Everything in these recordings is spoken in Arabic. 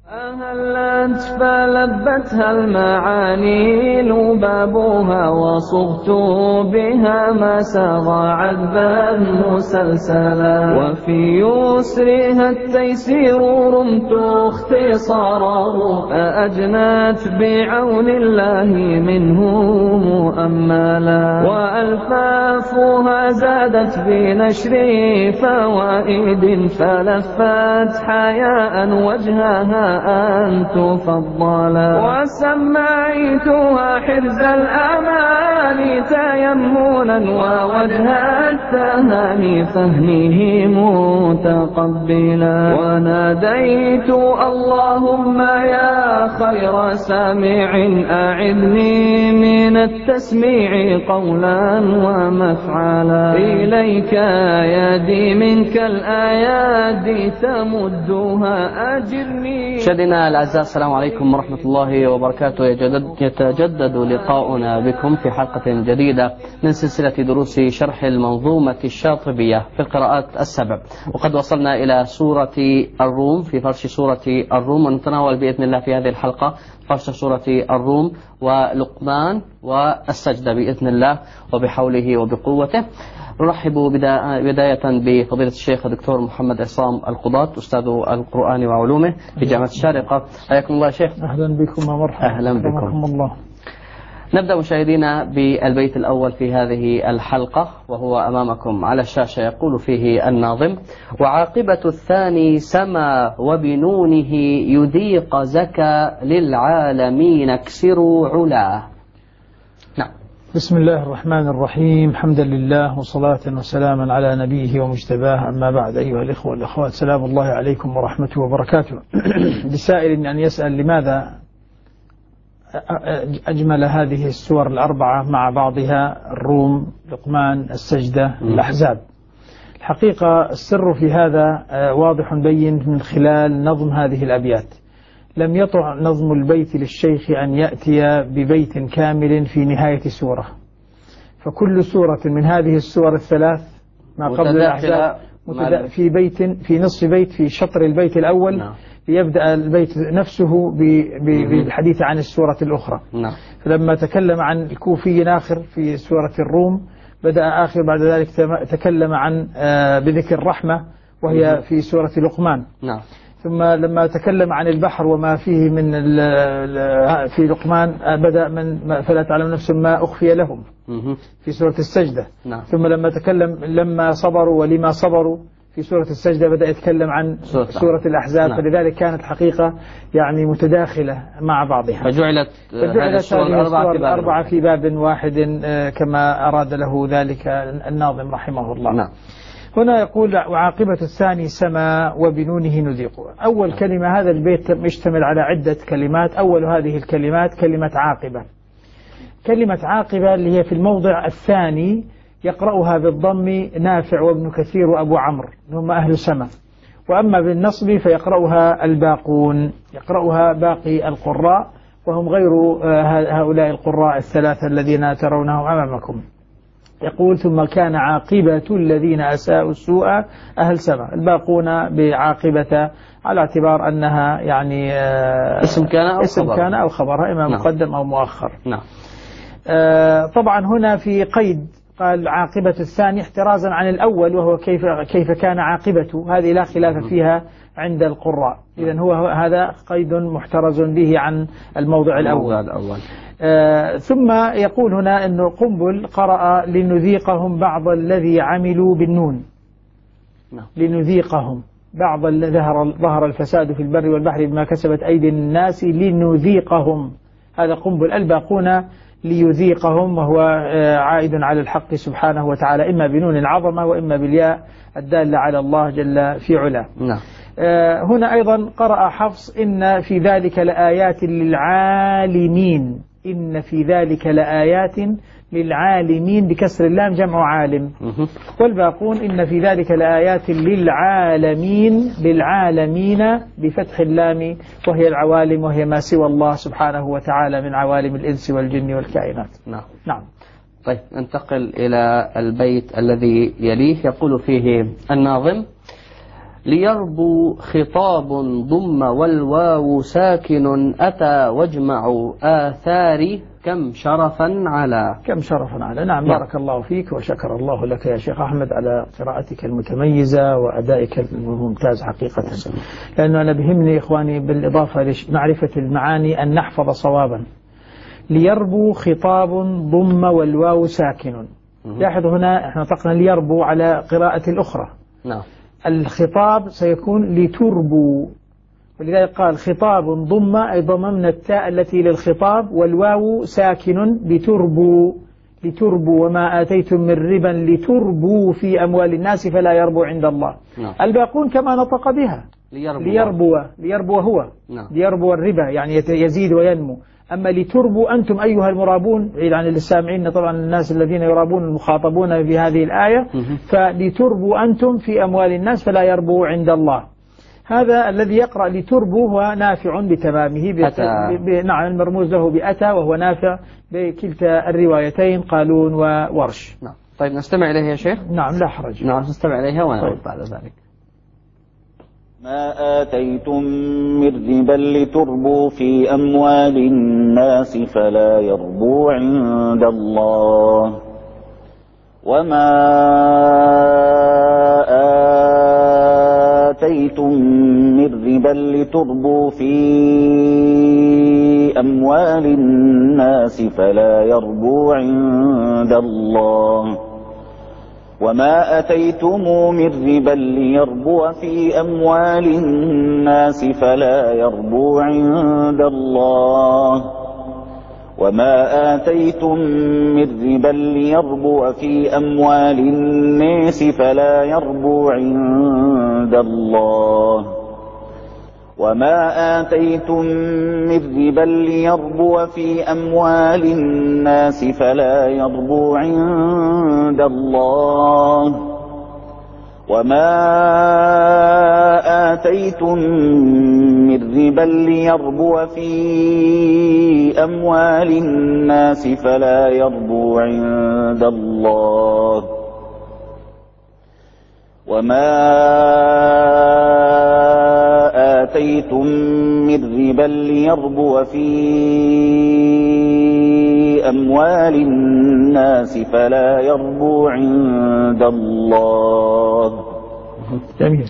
أهلت فلبتها المعاني لبابها وصغت بها ما سغى عذبا مسلسلا وفي يسرها التيسير رمت اختصاره فأجنت بعون الله منه مؤملا وألفافها زادت بنشر فوائد فلفت حياء وجهها أن تفضلا وسمعتها حرز الأمان تيمنا ووجه التهاني فهمه متقبلا وناديت اللهم يا خير سامع أعذني من التسميع قولا ومفعلا إليك يدي منك الآيات تمدها أجرني. مشاهدينا الأعزاء، السلام عليكم ورحمة الله وبركاته. يتجدد لقاؤنا بكم في حلقة جديدة من سلسلة دروس شرح المنظومة الشاطبية في القراءات السبع، وقد وصلنا إلى سورة الروم في فرش سورة الروم، ونتناول بإذن الله في هذه الحلقة فرش سورة الروم ولقمان والسجدة بإذن الله وبحوله وبقوته. نرحب بداية بفضيلة الشيخ الدكتور محمد عصام القضاة، أستاذ القرآن وعلومه في جامعة الشارقة. حياكم الله شيخ. أهلا بكم ومرحبا. أهلا بكم الله. نبدأ مشاهدينا بالبيت الأول في هذه الحلقة، وهو أمامكم على الشاشة. يقول فيه الناظم: وعاقبة الثاني سما وبنونه يذيق زكا للعالمين اكسروا علاه. نعم. بسم الله الرحمن الرحيم، حمدا لله وصلاة وسلاما على نبيه ومجتباه، أما بعد. أيها الإخوة والأخوات، سلام الله عليكم ورحمته وبركاته. لسائل أن يسأل لماذا أجمل هذه السور الأربعة مع بعضها: الروم، لقمان، السجدة، الأحزاب. الحقيقة السر في هذا واضح بين من خلال نظم هذه الأبيات. لم يطع نظم البيت للشيخ أن يأتي ببيت كامل في نهاية سورة، فكل سورة من هذه السور الثلاث ما قبل الأحزاب في بيت، في نصف بيت، في شطر البيت الأول. نعم. ليبدأ البيت نفسه بالحديث عن السورة الأخرى. نعم. فلما تكلم عن الكوفي آخر في سورة الروم، بدأ آخر بعد ذلك تكلم عن بذكر الرحمة وهي في سورة لقمان. نعم. ثم لما تكلم عن البحر وما فيه من في لقمان بدأ من فلا تعلم نفس ما أخفي لهم في سورة السجدة. نعم. ثم لما تكلم لما صبروا ولما صبروا في سورة السجدة بدأ يتكلم عن سورة الأحزاب. نعم. فلذلك كانت حقيقة يعني متداخلة مع بعضها، فجعلت هذه السور الأربعة في باب واحد كما أراد له ذلك الناظم رحمه الله. نعم. هنا يقول: وعاقبة الثاني سما وبنونه نذيق. أول كلمة، هذا البيت يشتمل على عدة كلمات. أول هذه الكلمات كلمة عاقبة. كلمة عاقبة اللي هي في الموضع الثاني يقرأها بالضم نافع وابن كثير وأبو عمرو، هم أهل سما. وأما بالنصب فيقرأها الباقون، يقرأها باقي القراء وهم غير هؤلاء القراء الثلاثة الذين ترونهم أمامكم. يقول: ثم كان عاقبة الذين أساءوا السوء أهل سما. الباقون بعاقبة على اعتبار أنها يعني اسم كان أو خبرها، إما مقدم أو مؤخر. نعم. طبعا هنا في قيد، قال عاقبة الثاني احترازا عن الأول، وهو كيف كان عاقبته. هذه لا خلاف فيها عند القراء. إذن هو هذا قيد محترز به عن الموضع الأول. ثم يقول هنا أنه قنبل قرأ: لنذيقهم بعض الذي عملوا بالنون. لنذيقهم بعض ظهر الفساد في البر والبحر بما كسبت أيدي الناس لنذيقهم. هذا قنبل. الباقون ليذيقهم، وهو عائد على الحق سبحانه وتعالى، إما بنون العظمة وإما بالياء الدالة على الله جل في علاه. نعم. هنا أيضا قرأ حفص: إن في ذلك لآيات للعالمين. إن في ذلك لآيات للعالمين بكسر اللام جمع عالم. والباقون: إن في ذلك لآيات للعالمين بفتح اللام، وهي العوالم وهي ما سوى الله سبحانه وتعالى من عوالم الإنس والجن والكائنات. نعم. طيب، ننتقل إلى البيت الذي يليه. يقول فيه الناظم: ليربو خطاب ضم والواو ساكن أتى واجمع آثار كم شرفا على. كم شرفا على. نعم بارك الله فيك وشكر الله لك يا شيخ أحمد على قراءتك المتميزة وأدائك الممتاز حقيقة، لأنه أنا بهمني إخواني بالإضافة لمعرفة المعاني أن نحفظ صوابا. ليربو خطاب ضم والواو ساكن. لاحظ هنا احنا نطقنا ليربو على قراءة الأخرى. نعم. الخطاب سيكون لتربو، ولذلك قال خطاب ضم أي ضممنا التاء التي للخطاب، والواو ساكن لتربو وما آتيتم من ربا لتربو في أموال الناس فلا يربو عند الله. نعم. الباقون كما نطق بها ليربو هو. نعم. ليربو الربا يعني يزيد وينمو. أما لتربوا أنتم أيها المرابون، بعيد عن السامعين طبعا الناس الذين يرابون المخاطبون في هذه الآية، فلتربوا أنتم في أموال الناس فلا يربو عند الله. هذا الذي يقرأ لتربوا هو نافع بتمامه نعم المرموز له بأتى، وهو نافع بكلتا الروايتين قالون وورش. نعم. طيب نستمع إليه يا شيخ. نعم لا حرج. نعم نستمع إليها ونعود بعد ذلك. ما آتيتم من ربا لتربوا في أموال الناس فلا يربو عند الله، وما آتيتم من ربا لتربوا في أموال الناس فلا يربو عند الله، وما أتيتم من ربا ليربو في أموال الناس فلا يربو عند الله، وما آتيتم من ربا ليربو في أموال الناس فلا يربو عند الله، وما آتيتم من ربا ليربو في أموال الناس فلا يربو عند الله، وما آتيتم من ربا ليربو في أموال الناس فلا يربو عند الله، وما آتيتم من ربا ليربو في أموال الناس فلا يربو عند الله. جميل.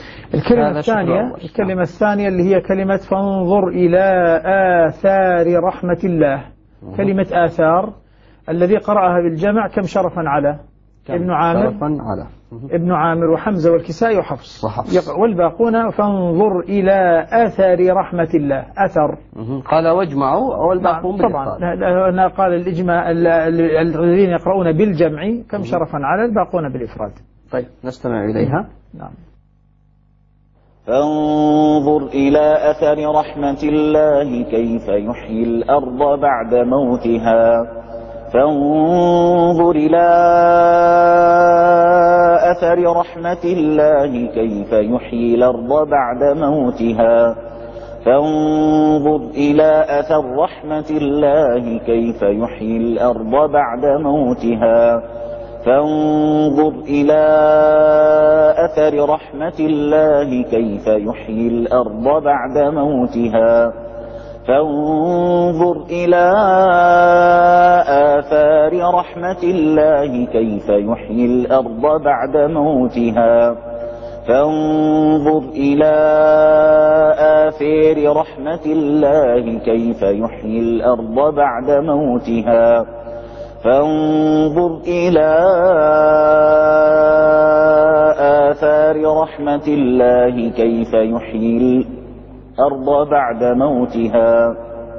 الكلمة الثانية اللي هي كلمة فانظر إلى آثار رحمة الله. كلمة آثار الذي قرأها بالجمع كم شرفا على؟ ابن عامر وحمزة والكسائي وحفص، والباقون فانظر إلى آثار رحمة الله. أثر قال واجمعوا والباقون طبعا هنا قال الإجماع الذين يقرؤون بالجمع كم شرفا على، الباقون بالإفراد. طيب نستمع إليها. نعم. فانظر إلى أثر رحمة الله كيف يحيي الأرض بعد موتها، فانظر إلى أثر رحمة الله كيف يحيي الأرض بعد موتها، فانظر إلى أثر رحمة الله كيف يحيي الأرض بعد موتها، فانظر إلى أثر رحمة الله كيف يحيي الأرض بعد موتها، فانظر إلى آثار رحمة الله كيف يحيي الأرض بعد موتها، فانظر إلى آثار رحمة الله كيف يحيي الأرض بعد موتها، فانظر إلى آثار رحمة الله كيف يحيي الأرض بعد موتها.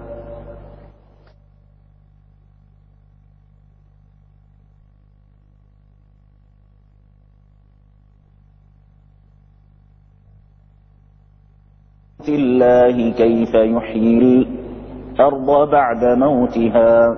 الله كيف يحيي الأرض بعد موتها.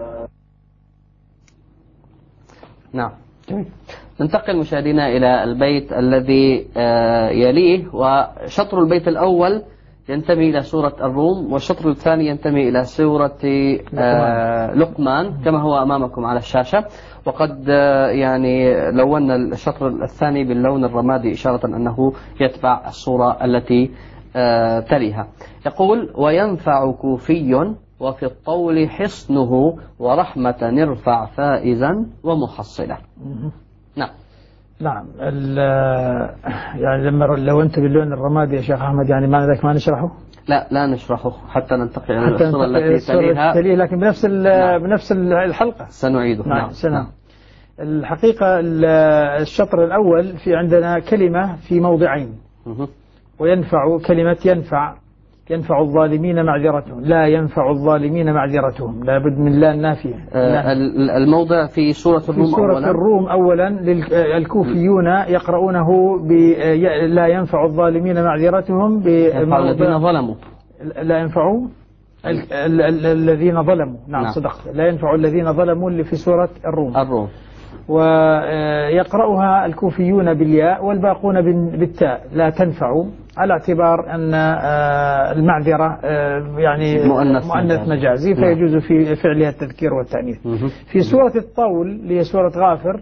نعم. ننتقل مشاهدينا إلى البيت الذي يليه، وشطر البيت الأول ينتمي إلى سورة الروم، والشطر الثاني ينتمي إلى سورة لقمان كما هو أمامكم على الشاشة. وقد يعني لونا الشطر الثاني باللون الرمادي إشارة أنه يتبع الصورة التي تليها. يقول: وينفع كوفي وفي الطول حصنه ورحمة نرفع فائزا ومحصلا. نعم. نعم. يعني لو أنت باللون الرمادي يا شيخ أحمد، يعني ما ذاك ما نشرحه؟ لا نشرحه حتى ننتقل إلى الصورة التي تليها، لكن بنفس الحلقة سنعيده. نعم. الحقيقة الشطر الأول في عندنا كلمة في موضعين، وينفع كلمة ينفع الظالمين معذرتهم، لا ينفع الظالمين معذرتهم، لا بد من لا النافية. الموضع في سورة الروم. في سورة الروم أولا الكوفيون يقرؤونه لا ينفع الظالمين معذرتهم الذين ظلموا، لا ينفع الذين ظلموا. نعم صدقت، لا ينفع الذين ظلموا اللي في سورة الروم. ويقرأها الكوفيون بالياء والباقون بالتاء، لا تنفع، على اعتبار أن المعذرة يعني مؤنث مجازي، فيجوز في فعلها التذكير والتأنيث. في سورة الطول اللي هي سورة غافر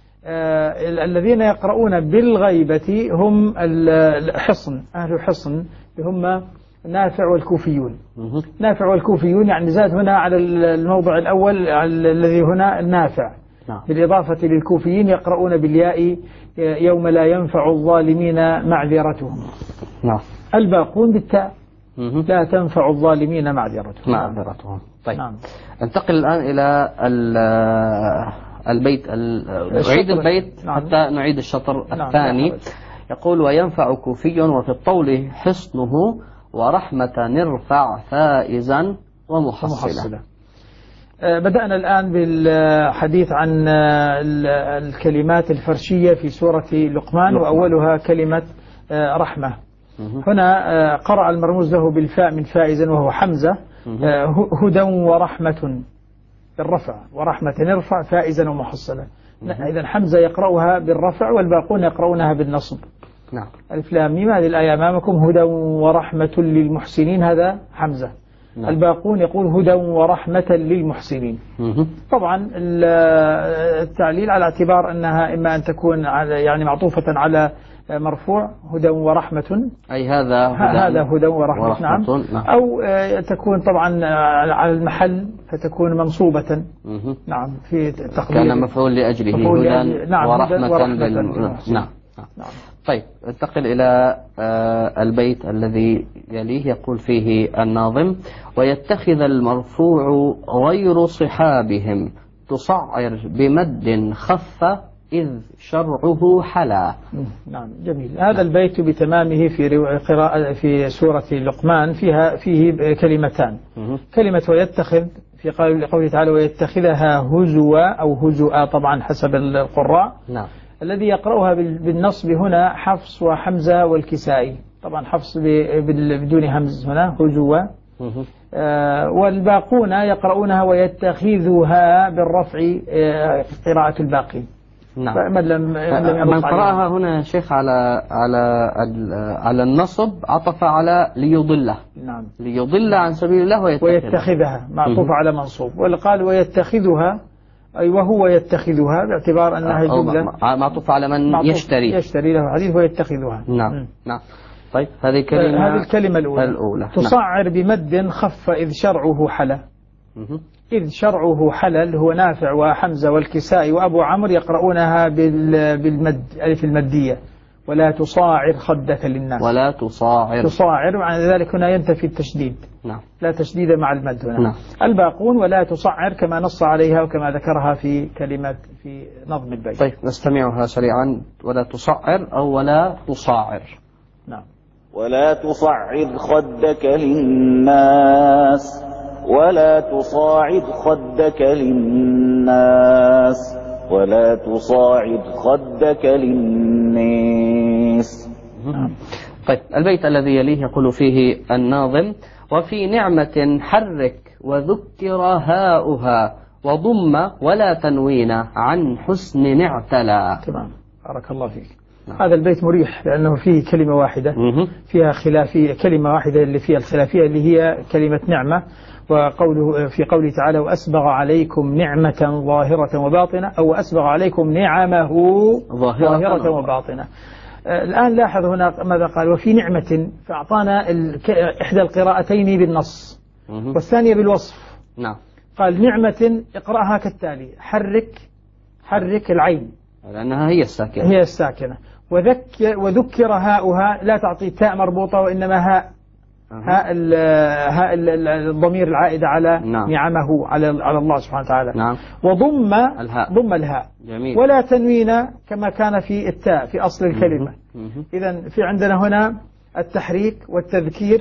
الذين يقرؤون بالغيبة هم الحصن، أهل الحصن هم نافع والكوفيون. نافع والكوفيون يعني زاد هنا على الموضع الأول الذي هنا النافع، بالإضافة للكوفيين يقرؤون بالياء يوم لا ينفع الظالمين معذرتهم. الباقون بالتاء، لا تنفع الظالمين معذرتهم. طيب ننتقل الآن إلى البيت، نعيد البيت حتى نعيد الشطر الثاني. يقول: وينفع كوفي وفي الطول حصنه ورحمة نرفع فائزا ومحصلا. بدأنا الآن بالحديث عن الكلمات الفرشية في سورة لقمان، وأولها كلمة رحمة. هنا قرأ المرموز له بالفاء من فائزا وهو حمزة، هدى ورحمة بالرفع، ورحمة نرفع فائزا ومحصلا. إذن حمزة يقرأها بالرفع والباقون يقرؤونها بالنصب. ألف لام ميم، هذه الآية أمامكم، هدى ورحمة للمحسنين، هذا حمزة. الباقون يقول هدى ورحمة للمحسنين. طبعا التعليل على اعتبار أنها إما أن تكون يعني معطوفة على مرفوع هدى ورحمة، أي هذا هدى ورحمة. نعم. أو تكون طبعا على المحل فتكون منصوبة. نعم، في تقدير كان مفعول لأجله هدى ورحمة. نعم. طيب انتقل إلى البيت الذي يليه. يقول فيه الناظم: ويتخذ المرفوع غير صحابهم تصعر بمد خف إذ شرعه حلا. نعم جميل. هذا البيت بتمامه في قراءة في سورة لقمان فيه كلمتان. كلمة ويتخذ في قوله تعالى: ويتخذها هزوا أو هزؤا طبعا حسب القراء. نعم. الذي يقرأها بالنصب هنا حفص وحمزة والكسائي، طبعا حفص بدون همز هنا هزوا. والباقون يقرؤونها ويتخذها بالرفع قراءة الباقي. نعم. من قرأها هنا شيخ على النصب عطف على ليضله. نعم. ليضل عن سبيل الله ويتخذها معطوف على منصوب، وقال ويتخذها أي وهو يتخذها باعتبار أنها جملة معطوف على من يشتري له حديث ويتخذها. نعم. طيب هذه الكلمة الأولى تصعر بمد خف إذ شرعه حلا. إذ شرعه حلل هو نافع وحمزة والكسائي وأبو عمرو يقرؤونها بالمد ألف المدية، ولا تصاعر خدك للناس. ولا تصاعر معنى ذلك هنا ينتفي التشديد. نعم. لا تشديد مع المد هنا. نعم. الباقون ولا تصعر كما نص عليها وكما ذكرها في كلمة في نظم البيت. طيب نستمعها سريعا. ولا تصعر أو ولا تصاعر. نعم. ولا تصعر خدك للناس، ولا تصاعد خدك للناس، ولا تصاعد خدك للناس. طيب البيت الذي يليه يقول فيه الناظم: وفي نعمة حرك وذكر هاؤها وضم ولا تنوين عن حسن اعتلى. تمام، بارك الله فيك. هذا البيت مريح لأنه فيه كلمة واحدة فيها خلافية، كلمة واحدة اللي فيها الخلافية اللي هي كلمة نعمة، وقوله في قوله تعالى وأسبغ عليكم نعمة ظاهرة وباطنة، أو أسبغ عليكم نعمه ظاهرة وباطنة. الآن لاحظ هنا ماذا قال وفي نعمة، فأعطانا إحدى القراءتين بالنص والثانية بالوصف. نعم. قال نعمة اقرأها كالتالي: حرك العين لأنها هي الساكنة، هي الساكنة، وذكر هاؤها، لا تعطي تاء مربوطة وإنما هاء الضمير العائد على نعمه على الله سبحانه وتعالى. نعم. وضم الهاء. جميل. ولا تنوين كما كان في التاء في أصل الكلمة. إذن في عندنا هنا التحريك والتذكير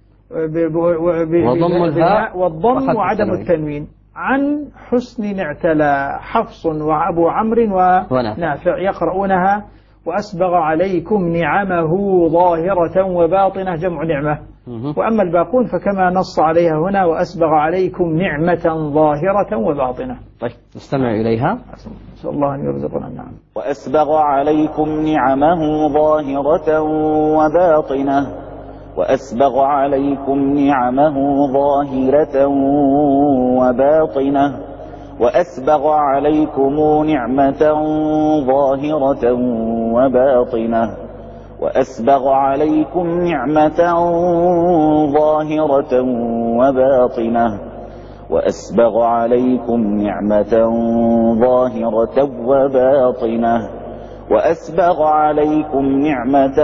وضم الهاء والضم وعدم التنوين. عن حسن اعتلى حفص وأبو عمرو ونافع يقرؤونها وأسبغ عليكم نعمه ظاهرة وباطنة جمع نعمة. وأما الباقون فكما نص عليها هنا وأسبغ عليكم نعمة ظاهرة وباطنة. طيب نستمع إليها. نسأل الله أن يرزقنا النعم. وأسبغ عليكم نعمه ظاهرة وباطنة، وأسبغ عليكم نعمه ظاهرة وباطنة، وأسبغ عليكم نعمة ظاهرة وباطنة، وأسبغ عليكم نعمة ظاهرة وباطنة، وأسبغ عليكم نعمة ظاهرة وباطنة، وأسبغ عليكم نعمة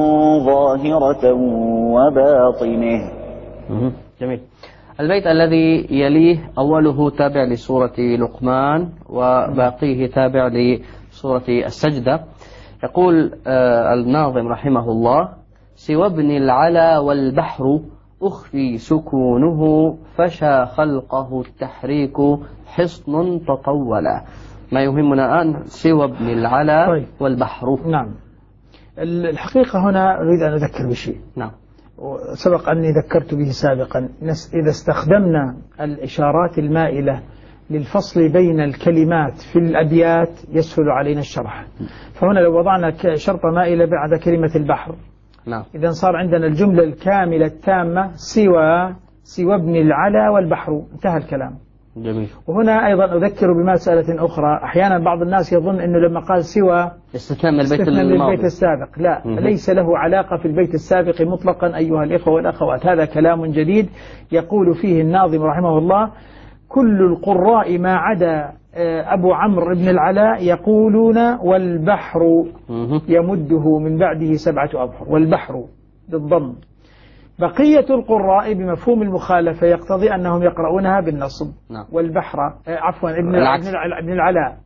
ظاهرة وباطنه. جميل. البيت الذي يليه أوله تابع لسورة لقمان وباقيه تابع لسورة السجدة. يقول الناظم رحمه الله: سوى ابن العلا والبحر أخفي سكونه، فشى خلقه التحريك حصن تطولا. ما يهمنا الآن سوى ابن العلا والبحر. نعم. الحقيقة هنا أريد أن أذكر بشيء. نعم. سبق أني ذكرت به سابقا. إذا استخدمنا الإشارات المائلة للفصل بين الكلمات في الأبيات يسهل علينا الشرح. فهنا لو وضعنا شرطة مائلة بعد كلمة البحر، نعم، إذا صار عندنا الجملة الكاملة التامة سوى ابن العلا والبحر، انتهى الكلام. جميل. وهنا أيضا أذكر بمسألة أخرى. أحيانا بعض الناس يظن أنه لما قال سوى استثناء من البيت السابق. لا، ليس له علاقة في البيت السابق مطلقا أيها الإخوة والأخوات. هذا كلام جديد يقول فيه الناظم رحمه الله: كل القراء ما عدا أبو عمرو بن العلاء يقولون والبحر يمده من بعده 7 أبحر، والبحر بالضم. بقية القراء بمفهوم المخالفة يقتضي أنهم يقرؤونها بالنصب. نعم. والبحر عفوا ابن العلاء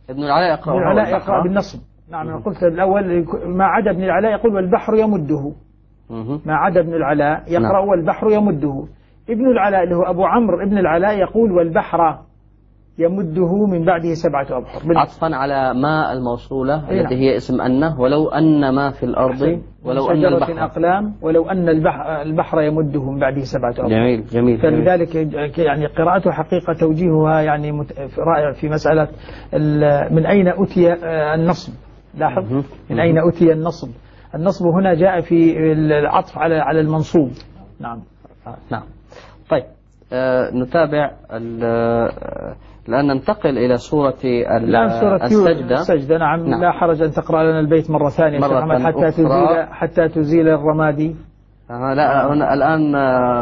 يقرأ بالنصب. نعم. أنا قلت الأول ما عدا ابن العلاء يقول والبحر يمده. ما عدا ابن العلاء يقرأ والبحر يمده. ابن العلاء اللي هو أبو عمرو ابن العلاء يقول والبحر يمده من بعده 7 أبحر، عطفا على ما الموصولة التي هي اسم أنه، ولو أن ما في الأرض، ولو أن البحر أقلام، ولو أن البحر يمده من بعده 7 أبحر. جميل جميل. فلذلك يعني قراءته حقيقة توجيهها يعني رائع في مسألة من أين أتي النصب. لاحظ من أين أتي النصب. النصب هنا جاء في العطف على المنصوب. نعم. نعم. طيب نتابع الآن ننتقل إلى سورة السجدة. نعم. لا حرج أن تقرأ لنا البيت مرة ثانية حتى تزيل الرمادي. لا هنا الآن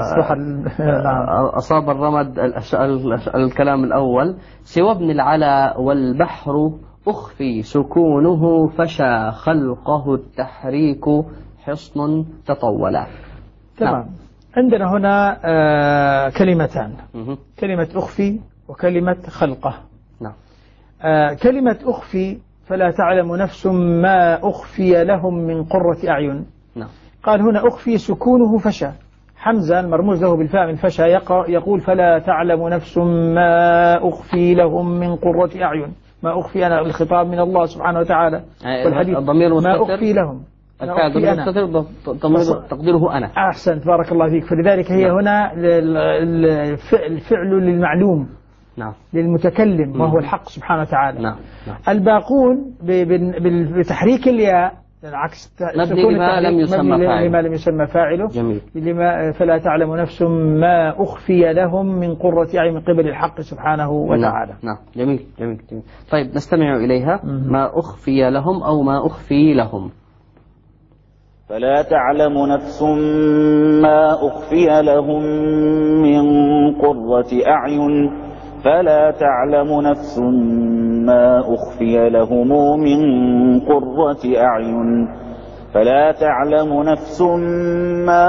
أصاب الرمد الكلام الأول. سوى ابن العلا والبحر أخفي سكونه، فشى خلقه التحريك حصن تطولا. تمام. عندنا هنا كلمتان، كلمة أخفي وكلمة خلقه. نعم. كلمة أخفي فلا تعلم نفس ما أخفي لهم من قرة أعين. نعم. قال هنا أخفي سكونه فشى، حمزة المرموز له بالفاء من فشى يقول فلا تعلم نفس ما أخفي لهم من قرة أعين. ما أخفي أنا الخطاب من الله سبحانه وتعالى، والحديث ما أخفي لهم الفعل تقديره أنا. أحسنت، بارك الله فيك. فلذلك هي هنا الفعل للمعلوم نعم. للمتكلم وهو الحق سبحانه وتعالى. نعم. نعم. الباقون بتحريك الياء عكس لما لم يسمى فاعله. لما لم يسمى فاعله. جميل. لما فلا تعلم نفس ما أخفي لهم من قرة أعين من قبل الحق سبحانه وتعالى. نعم. جميل. جميل. جميل. طيب نستمع إليها. ما أخفي لهم أو ما أخفي لهم. فلا تعلم نفس ما أخفي لهم من قرة أعين فلا تعلم نفس ما أخفي لهم من قرة أعين فلا تعلم نفس ما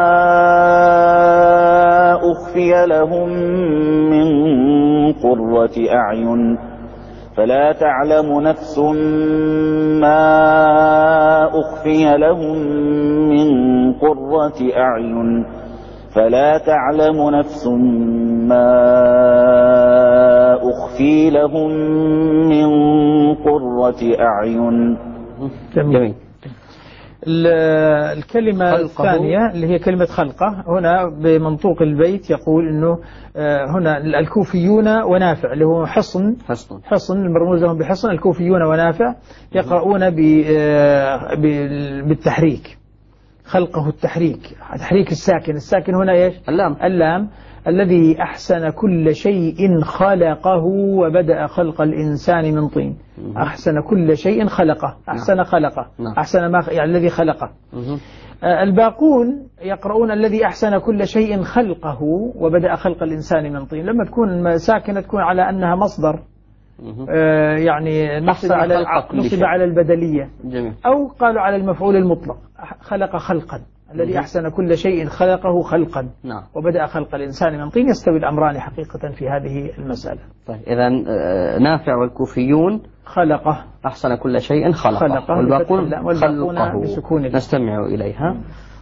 أخفي لهم من قرة أعين فلا تعلم نفس ما أخفي لهم من قرة أعين فلا تعلم نفس ما أخفي لهم من قرة أعين. جميل. الكلمة الثانية اللي هي كلمة خلقه، هنا بمنطوق البيت يقول إنه هنا الكوفيون ونافع اللي هو حصن المرموز لهم بحصن، الكوفيون ونافع يقرؤون بالتحريك، خلقه التحريك، تحريك الساكن هنا ايش؟ اللام الذي أحسن كل شيء خلقه وبدأ خلق الإنسان من طين. أحسن كل شيء خلقه، أحسن خلقه، أحسن ما يعني الذي خلقه. الباقون يقرؤون الذي أحسن كل شيء خلقه وبدأ خلق الإنسان من طين. لما تكون ساكنة تكون على أنها مصدر، يعني نصب على البدلية. جميل. أو قالوا على المفعول المطلق، خلق خلقا، الذي أحسن كل شيء خلقه خلقا. نعم. وبدأ خلق الإنسان من طين. يستوي الأمران حقيقة في هذه المسألة. طيب إذا نافع والكوفيون خلقه، أحسن كل شيء خلقه والباقون خلقه. بسكون. نستمع إليها.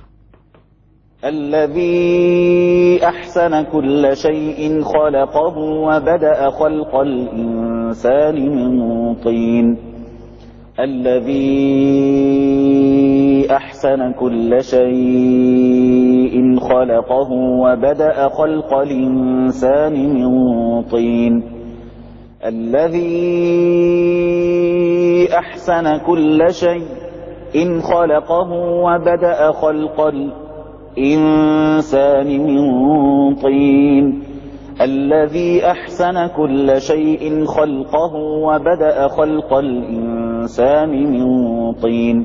الذي أحسن كل شيء خلقه وبدأ خلق الإنسان من طين الذي أحسن كل شيء خلقه وبدأ خلق الإنسان من طين الذي أحسن كل شيء خلقه وبدأ خلق الإنسان من طين الذي أحسن كل شيء خلقه وبدأ خلق الإنسان من طين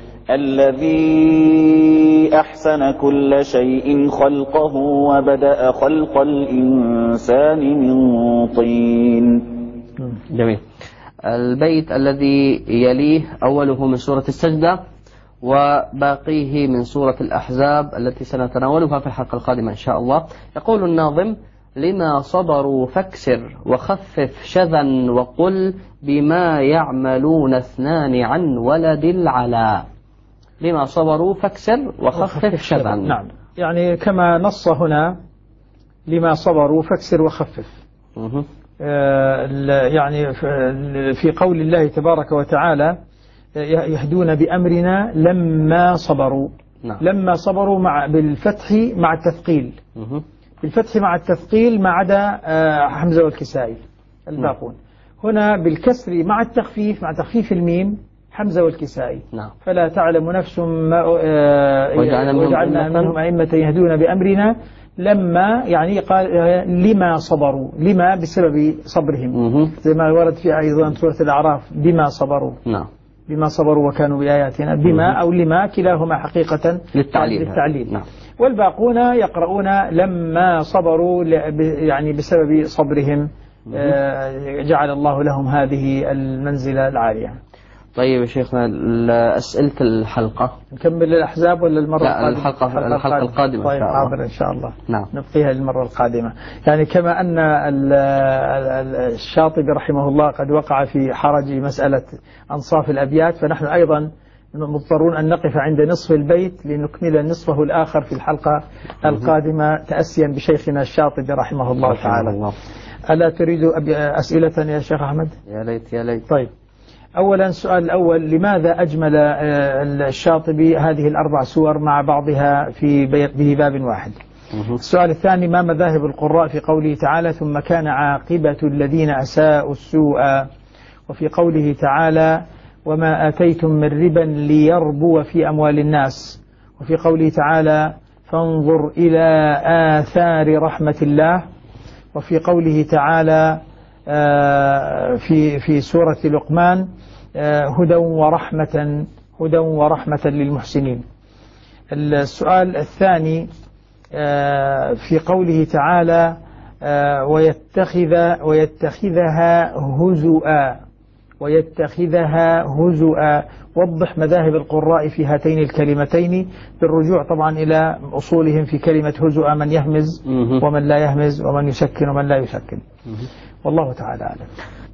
الذي أحسن كل شيء خلقه وبدأ خلق الإنسان من طين. جميل. البيت الذي يليه أوله من سورة السجدة وباقيه من سورة الأحزاب التي سنتناولها في الحلقة القادمة إن شاء الله. يقول الناظم: لما صبروا فاكسر وخفف شذا وقل بما يعملون اثنان عن ولد العلا. لما صبروا فاكسر وخفف شذا. نعم، يعني كما نص هنا لما صبروا فاكسر وخفف. يعني في قول الله تبارك وتعالى يهدون بأمرنا لما صبروا. نعم. لما صبروا بالفتح مع التثقيل. بالفتح مع التثقيل ما عدا حمزة والكسائي الباقون. هنا بالكسر مع التخفيف، مع تخفيف الميم حمزة والكسائي. نعم. فلا تعلم نفس ما وجعلنا منهم أئمة يهدون بأمرنا لما، يعني قال لما صبروا، لما بسبب صبرهم، زي ما ورد في أيضا سورة الأعراف بما صبروا. نعم. بما صبروا وكانوا بآياتنا. بما أو لما كلاهما حقيقة للتعليل. نعم. والباقون يقرؤون لما صبروا، يعني بسبب صبرهم جعل الله لهم هذه المنزلة العالية. طيب يا شيخنا، أسئلة الحلقة نكمل الأحزاب ولا المرة القادمة؟ الحلقة القادمة. طيب حاضر إن شاء الله. نعم. نبقيها للمرة القادمة. يعني كما أن الشاطبي رحمه الله قد وقع في حرج مسألة أنصاف الأبيات، فنحن أيضا مضطرون أن نقف عند نصف البيت لنكمل نصفه الآخر في الحلقة القادمة تأسيا بشيخنا الشاطبي رحمه الله تعالى. ألا تريد أسئلة يا شيخ أحمد؟ يا ليت يا ليت. طيب، أولا السؤال الأول: لماذا أجمل الشاطبي هذه الأربع سور مع بعضها في باب واحد؟ السؤال الثاني: ما مذاهب القراء في قوله تعالى ثم كان عاقبة الذين أساءوا السوء، وفي قوله تعالى وما آتيتم من ربا ليربو في أموال الناس، وفي قوله تعالى فانظر إلى آثار رحمة الله، وفي قوله تعالى في سورة لقمان هدى ورحمة للمحسنين. السؤال الثاني في قوله تعالى ويتخذها هزؤا، وضح مذاهب القراء في هاتين الكلمتين بالرجوع طبعا إلى أصولهم في كلمة هزؤا: من يهمز ومن لا يهمز، ومن يسكن ومن لا يسكن. والله تعالى أعلم.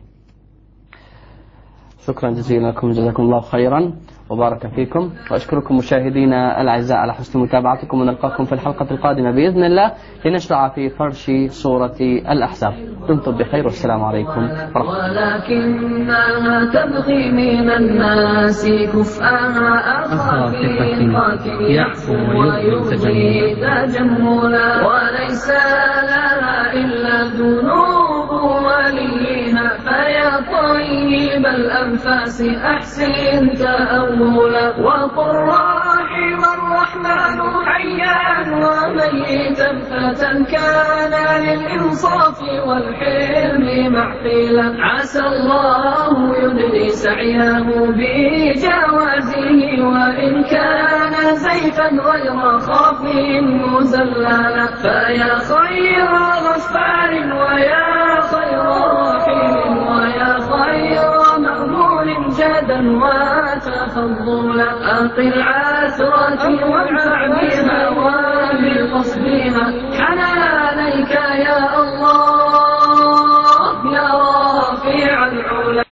شكرا جزيلا لكم، جزاكم الله خيرا وبارك فيكم، وأشكركم مشاهدينا الأعزاء على حسن متابعتكم، ونلقاكم في الحلقة القادمة بإذن الله لنشرع في فرش سورة الأحزاب. دمتم بخير والسلام عليكم ورحمة الله. ولكنها تبغي من الناس كفءها أخافة يعفو ويبغي تجملا، وليس لها إلا ذنوب وليها، فيا طيب الأنفاس أحسن تأولا، وقل رحم الرحمن حيا وميتا فتى كان للإنصاف والحلم محفلا، عسى الله يدري سعيه بجوازه، وإن كان زيفا غير خاف مزللا، فيا خير غفار ويا خير رحيم ويا خير مأمون جادا وتفضلا، أقل عثرة وادفع بها وبقصدها حنانيك يا الله يا رافع العلا.